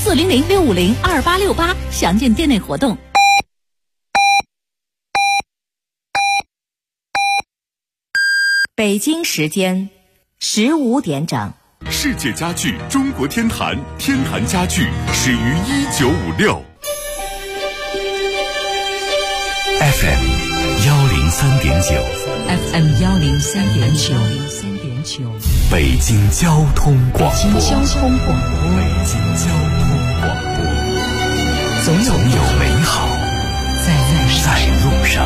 0400-650-2868，详见店内活动。 北京时间15点整。 世界家具中国天坛，天坛家具始于1956。FM 103.9，FM 103.9， 北京交通广播， 北京交通广播， 总有美好在路上。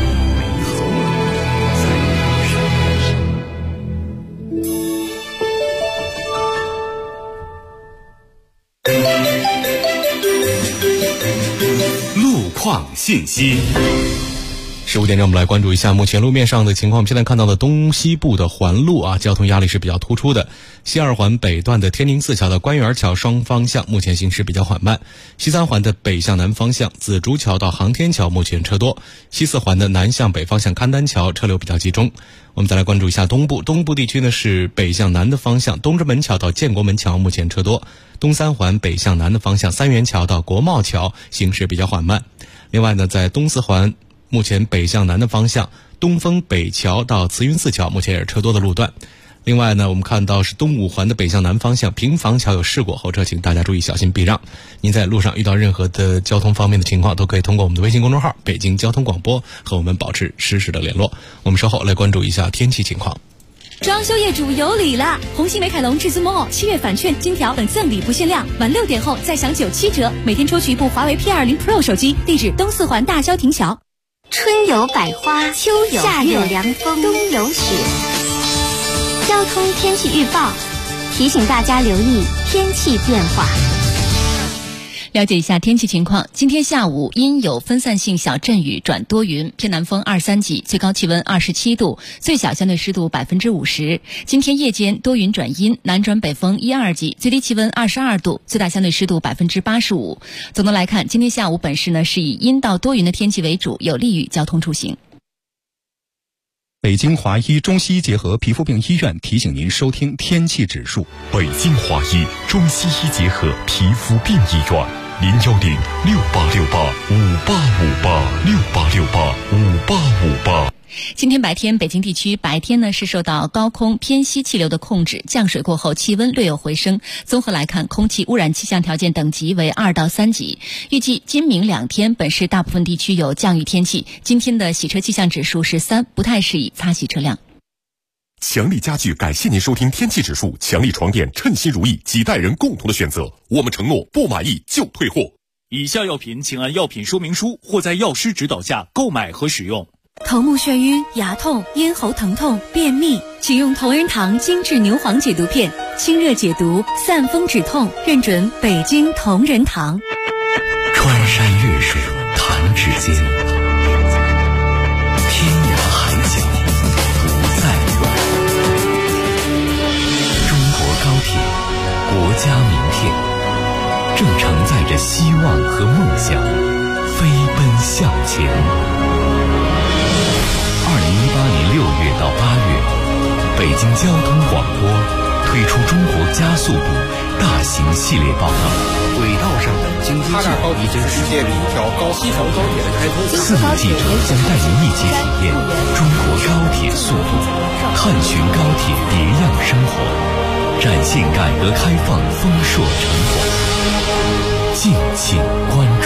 路况信息。 15点钟，我们来关注一下目前路面上的情况。我们现在看到的东西部的环路交通压力是比较突出的。西二环北段的天宁寺桥到官园桥双方向目前行驶比较缓慢。西三环的北向南方向紫竹桥到航天桥目前车多。西四环的南向北方向勘丹桥车流比较集中。我们再来关注一下东部地区呢，是北向南的方向东直门桥到建国门桥目前车多。东三环北向南的方向三元桥到国贸桥行驶比较缓慢。另外呢，在东四环目前北向南的方向东风北桥到慈云寺桥目前也是车多的路段。另外呢，我们看到是东五环的北向南方向平房桥有事故，后车请大家注意小心避让。您在路上遇到任何的交通方面的情况，都可以通过我们的微信公众号北京交通广播和我们保持实时的联络。我们稍后来关注一下天气情况。 装修业主有礼了！红星美凯龙至尊 Mall 7月返券、金条等赠礼不限量，晚6点后再享97折，每天抽取一部华为 P20 Pro 手机。地址东四环大萧亭桥。 春有百花，秋有夏有凉风，冬有雪。交通天气预报提醒大家留意天气变化。 了解一下天气情况，今天下午阴有分散性小阵雨转多云，偏南风2-3级，最高气温27度，最小相对湿度50%。今天夜间多云转阴，南转北风1-2级，最低气温22度，最大相对湿度85%。总的来看，今天下午本市呢是以阴到多云的天气为主，有利于交通出行。 北京华医中西医结合皮肤病医院提醒您收听天气指数。 北京华医中西医结合皮肤病医院，0868585858，68585858。 今天白天，北京地区白天呢是受到高空偏西气流的控制，降水过后气温略有回升。综合来看，空气污染气象条件等级为2到3级。预计今明2天，本市大部分地区有降雨天气。今天的洗车气象指数是3，不太适宜擦洗车辆。 强力家具感谢您收听天气指数。强力床垫，称心如意，几代人共同的选择。我们承诺不满意就退货。 以下药品请按药品说明书或在药师指导下购买和使用。 头目眩晕、牙痛、咽喉疼痛、便秘，请用同仁堂精致牛黄解毒片，清热解毒，散风止痛，认准北京同仁堂。 穿山越水弹指间，天涯海角不再远。中国高铁，国家名片，正承载着希望和梦想，飞奔向前。2018年6月到8月，北京交通广播推出中国加速度大型系列报道。 轨道上的经济计划已经世界里一条西条高铁的开通。 4位记者将带您一起体验中国高铁速度，探寻高铁别样生活，展现改革开放丰硕成果。敬请关注。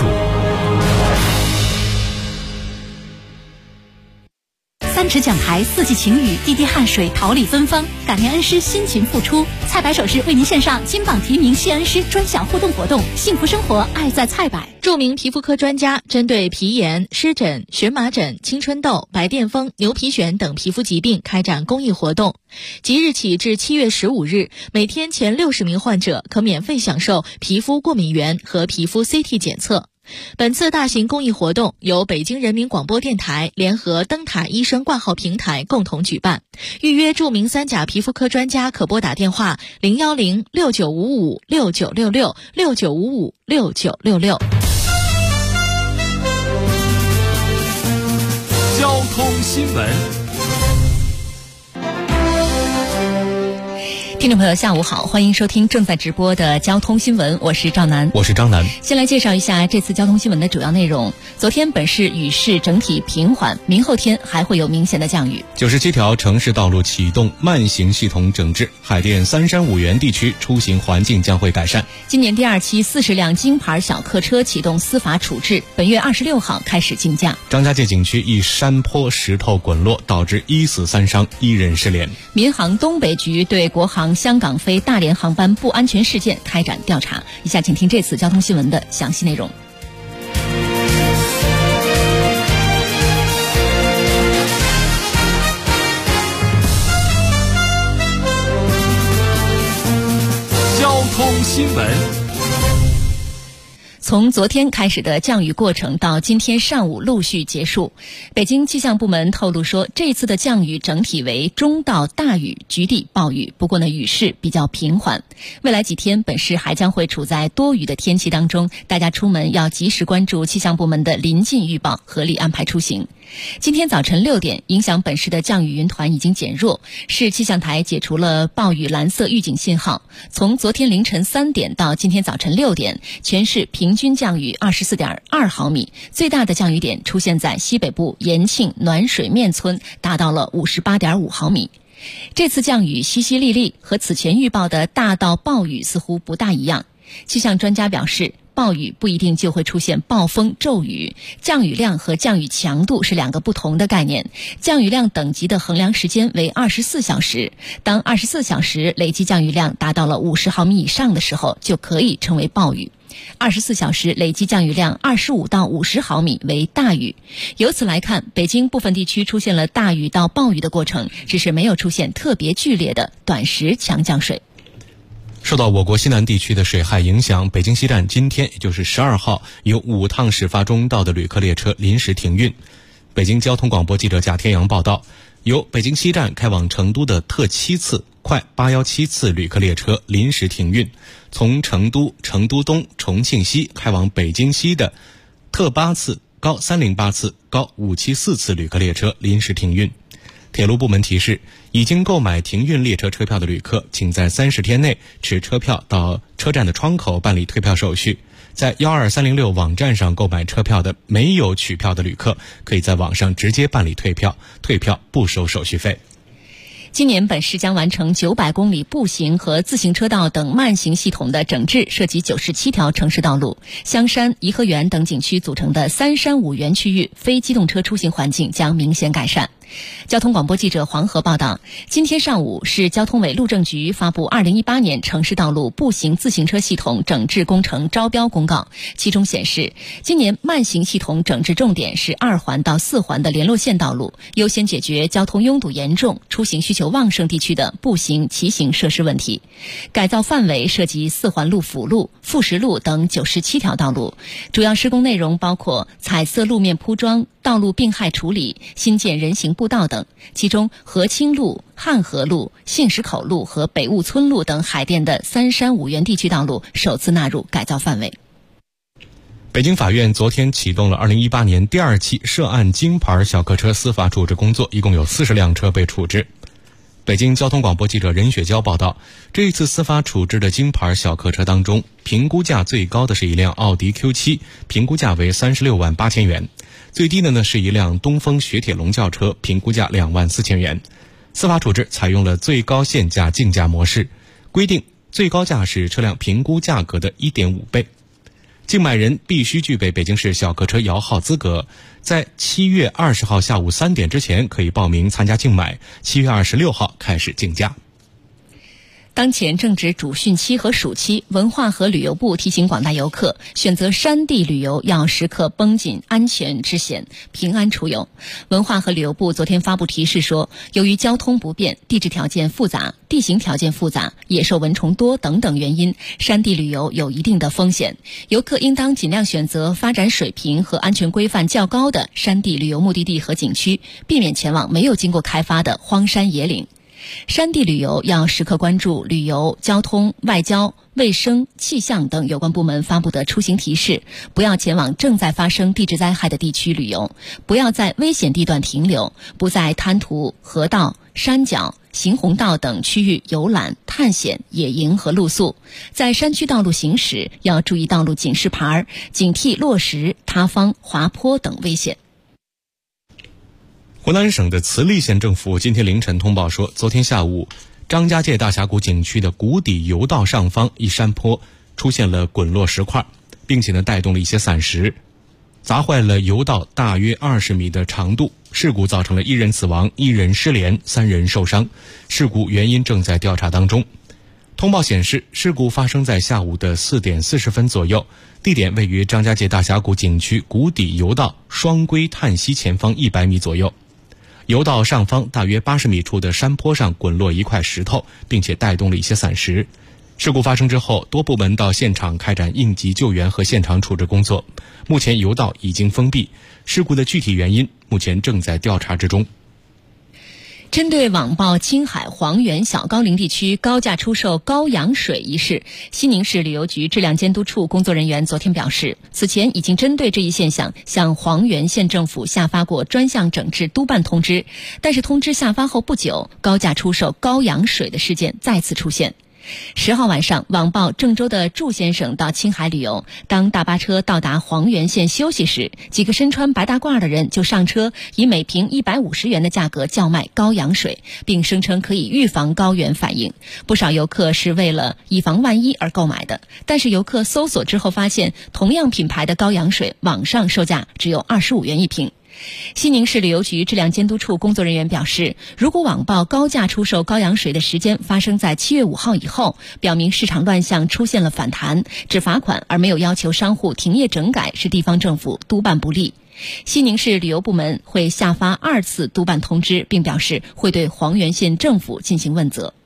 3尺讲台，4季晴雨，滴滴汗水，桃李芬芳，感念恩师辛勤付出。菜百首饰为您献上金榜题名谢恩师专享互动活动，幸福生活爱在菜百。 著名皮肤科专家针对皮炎、湿疹、荨麻疹、青春痘、白癜风、牛皮癣等皮肤疾病开展公益活动。即日起至7月15日，每天前60名患者可免费享受皮肤过敏原和皮肤 CT 检测。本次大型公益活动由北京人民广播电台联合灯塔医生挂号平台共同举办。预约著名3甲皮肤科专家可拨打电话010-6955-6966 交通新闻。 听众朋友下午好，欢迎收听正在直播的交通新闻，我是赵楠， 我是张楠。 先来介绍一下这次交通新闻的主要内容。昨天本市雨势整体平缓，明后天还会有明显的降雨。 97条城市道路启动慢行系统整治，海淀三山五园地区出行环境将会改善。 今年第2期40辆京牌小客车启动司法处置，本月26号开始竞价。 张家界景区一山坡石头滚落，导致1死3伤，1人失联。 民航东北局对国航香港飞大连航班不安全事件开展调查。以下请听这次交通新闻的详细内容。 交通新闻。 从昨天开始的降雨过程到今天上午陆续结束。北京气象部门透露说，这次的降雨整体为中到大雨，局地暴雨，不过雨势比较平缓。未来几天本市还将会处在多雨的天气当中，大家出门要及时关注气象部门的临近预报，合理安排出行。今天早晨6点，影响本市的降雨云团已经减弱，市气象台解除了暴雨蓝色预警信号。从昨天凌晨3点到今天早晨6点，全市平均降雨24.2毫米，最大的降雨点出现在西北部延庆暖水面村，达到了58.5毫米。这次降雨淅淅沥沥，和此前预报的大到暴雨似乎不大一样。气象专家表示，暴雨不一定就会出现暴风骤雨，降雨量和降雨强度是2个不同的概念。降雨量等级的衡量时间为24小时，当24小时累计降雨量达到了50毫米以上的时候，就可以称为暴雨。24小时累计降雨量25到50毫米为大雨。由此来看，北京部分地区出现了大雨到暴雨的过程，只是没有出现特别剧烈的短时强降水。 受到我国西南地区的水害影响，北京西站今天也就是12号有5趟始发中到的旅客列车临时停运。北京交通广播记者贾天阳报道，由北京西站开往成都的特7次、快817次旅客列车临时停运，从成都、成都东、重庆西开往北京西的特8次、高308次、高574次旅客列车临时停运。铁路部门提示，已经购买停运列车车票的旅客，请在30天内持车票到车站的窗口办理退票手续。在12306网站上购买车票的没有取票的旅客，可以在网上直接办理退票，退票不收手续费。 今年本市将完成900公里步行和自行车道等慢行系统的整治，涉及97条城市道路。香山、颐和园等景区组成的三山五园区域，非机动车出行环境将明显改善。交通广播记者黄河报道，今天上午，市交通委路政局发布2018年城市道路步行自行车系统整治工程招标公告，其中显示，今年慢行系统整治重点是2环到4环的联络线道路，优先解决交通拥堵严重、出行需求旺盛地区的步行、骑行设施问题。改造范围涉及4环路辅路、富实路等97条道路，主要施工内容包括彩色路面铺装、道路病害处理、新建人行步道等。其中和清路、汉河路、杏石口路和北坞村路等海淀的三山五园地区道路首次纳入改造范围。 北京法院昨天启动了2018年第2期涉案京牌小客车司法处置工作，一共有40辆车被处置。北京交通广播记者任雪娇报道，这一次司法处置的京牌小客车当中，评估价最高的是一辆奥迪 Q7， 评估价为36万8千元。最低的呢是一辆东风雪铁龙轿车，评估价2万4千元。司法处置采用了最高限价竞价模式，规定最高价是车辆评估价格的 1.5 倍。竞买人必须具备北京市小客车摇号资格，在7月20号下午3点之前可以报名参加竞买，7月26号开始竞价。 当前正值主汛期和暑期，文化和旅游部提醒广大游客，选择山地旅游要时刻绷紧安全之弦，平安出游。文化和旅游部昨天发布提示说，由于交通不便、地质条件复杂、地形条件复杂、野兽蚊虫多等等原因，山地旅游有一定的风险，游客应当尽量选择发展水平和安全规范较高的山地旅游目的地和景区，避免前往没有经过开发的荒山野岭。山地旅游要时刻关注旅游、交通、外交、卫生、气象等有关部门发布的出行提示，不要前往正在发生地质灾害的地区旅游，不要在危险地段停留，不在滩涂、河道、 山脚、行洪道等区域游览、探险、野营和露宿。在山区道路行驶要注意道路警示牌，警惕落石、塌方、滑坡等危险。 湖南省的慈利县政府今天凌晨通报说，昨天下午张家界大峡谷景区的谷底游道上方一山坡出现了滚落石块，并且带动了一些散石，砸坏了游道大约20米的长度。事故造成了1人死亡、1人失联、3人受伤。事故原因正在调查当中。通报显示，事故发生在下午的4点40分左右，地点位于张家界大峡谷景区谷底游道双龟叹息前方100米左右。游道上方大约80米处的山坡上滚落一块石头，并且带动了一些散石。事故发生之后，多部门到现场开展应急救援和现场处置工作。目前游道已经封闭，事故的具体原因目前正在调查之中。 针对网曝青海黄原小高陵地区高价出售高氧水一事，西宁市旅游局质量监督处工作人员昨天表示，此前已经针对这一现象向黄原县政府下发过专项整治督办通知，但是通知下发后不久，高价出售高氧水的事件再次出现。10号晚上，网曝郑州的祝先生到青海旅游，当大巴车到达黄原县休息时，几个身穿白大褂的人就上车，以每瓶150元的价格叫卖高氧水，并声称可以预防高原反应。不少游客是为了以防万一而购买的，但是游客搜索之后发现，同样品牌的高氧水网上售价只有25元一瓶。西宁市旅游局质量监督处工作人员表示，如果网曝高价出售高氧水的时间发生在7月5号以后，表明市场乱象出现了反弹，只罚款而没有要求商户停业整改，是地方政府督办不力。西宁市旅游部门会下发2次督办通知，并表示会对黄原县政府进行问责。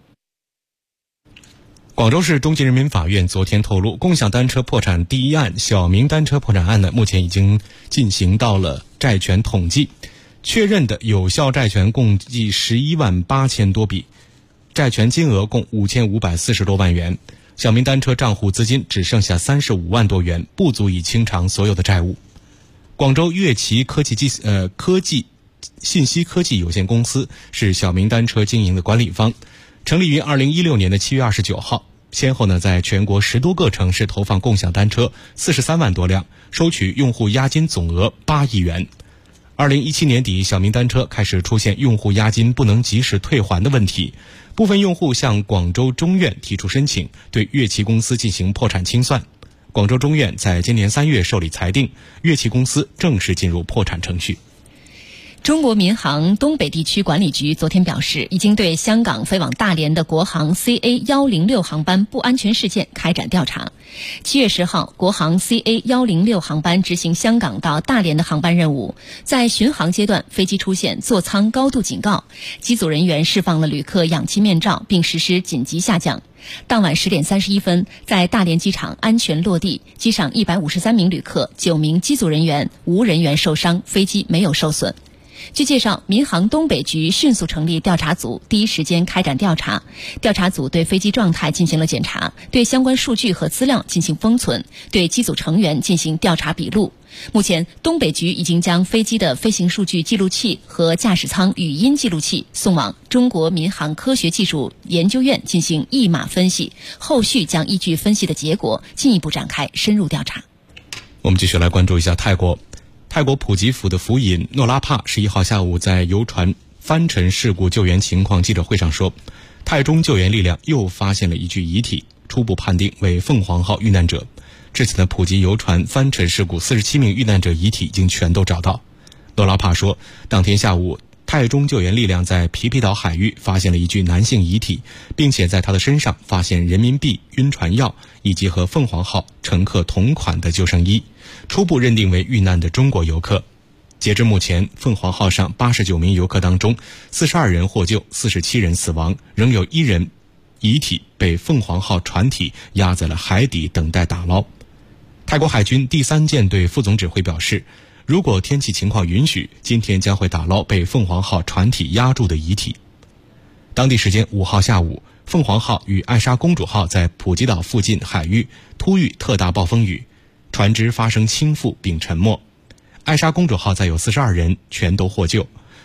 广州市中级人民法院昨天透露，共享单车破产第一案小明单车破产案呢，目前已经进行到了债权统计，确认的有效债权共计11万8千多笔，债权金额共5540多万元。小明单车账户资金只剩下35万多元，不足以清偿所有的债务。广州粤奇科技信息科技有限公司是小明单车经营的管理方，成立于2016年的7月29号，先后在全国10多个城市投放共享单车43万多辆，收取用户押金总额8亿元。2017年底，小明单车开始出现用户押金不能及时退还的问题，部分用户向广州中院提出申请，对粤奇公司进行破产清算。广州中院在今年3月受理裁定，粤奇公司正式进入破产程序。 中国民航东北地区管理局昨天表示，已经对香港飞往大连的国航 CA106 航班不安全事件开展调查。7月10号，国航 CA106 航班执行香港到大连的航班任务，在巡航阶段，飞机出现座舱高度警告，机组人员释放了旅客氧气面罩，并实施紧急下降。当晚10点31分，在大连机场安全落地，机上153名旅客、9名机组人员无人员受伤，飞机没有受损。据介绍，民航东北局迅速成立调查组，第一时间开展调查。调查组对飞机状态进行了检查，对相关数据和资料进行封存，对机组成员进行调查笔录。目前，东北局已经将飞机的飞行数据记录器和驾驶舱语音记录器送往中国民航科学技术研究院进行译码分析，后续将依据分析的结果进一步展开深入调查。 我们继续来关注一下泰国普吉府的府尹诺拉帕11号下午在游船翻沉事故救援情况记者会上说，泰中救援力量又发现了一具遗体，初步判定为凤凰号遇难者。至此呢，普吉游船翻沉事故47名遇难者遗体已经全都找到。诺拉帕说，当天下午泰中救援力量在皮皮岛海域发现了一具男性遗体，并且在他的身上发现人民币、晕船药以及和凤凰号乘客同款的救生衣，初步认定为遇难的中国游客。截至目前，凤凰号上89名游客当中，42人获救，47人死亡，仍有1人遗体被凤凰号船体压在了海底等待打捞。泰国海军第3舰队副总指挥表示，如果天气情况允许，今天将会打捞被凤凰号船体压住的遗体。当地时间5号下午，凤凰号与艾莎公主号在普吉岛附近海域突遇特大暴风雨，船只发生倾覆并沉没。艾莎公主号载有42人，全都获救。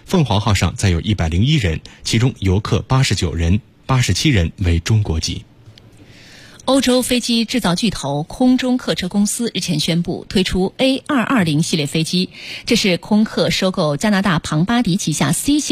凤凰号上载有101人，其中游客89人，87人为中国籍。 欧洲飞机制造巨头空中客车公司日前宣布推出 A220 系列飞机，这是空客收购加拿大庞巴迪旗下 C 系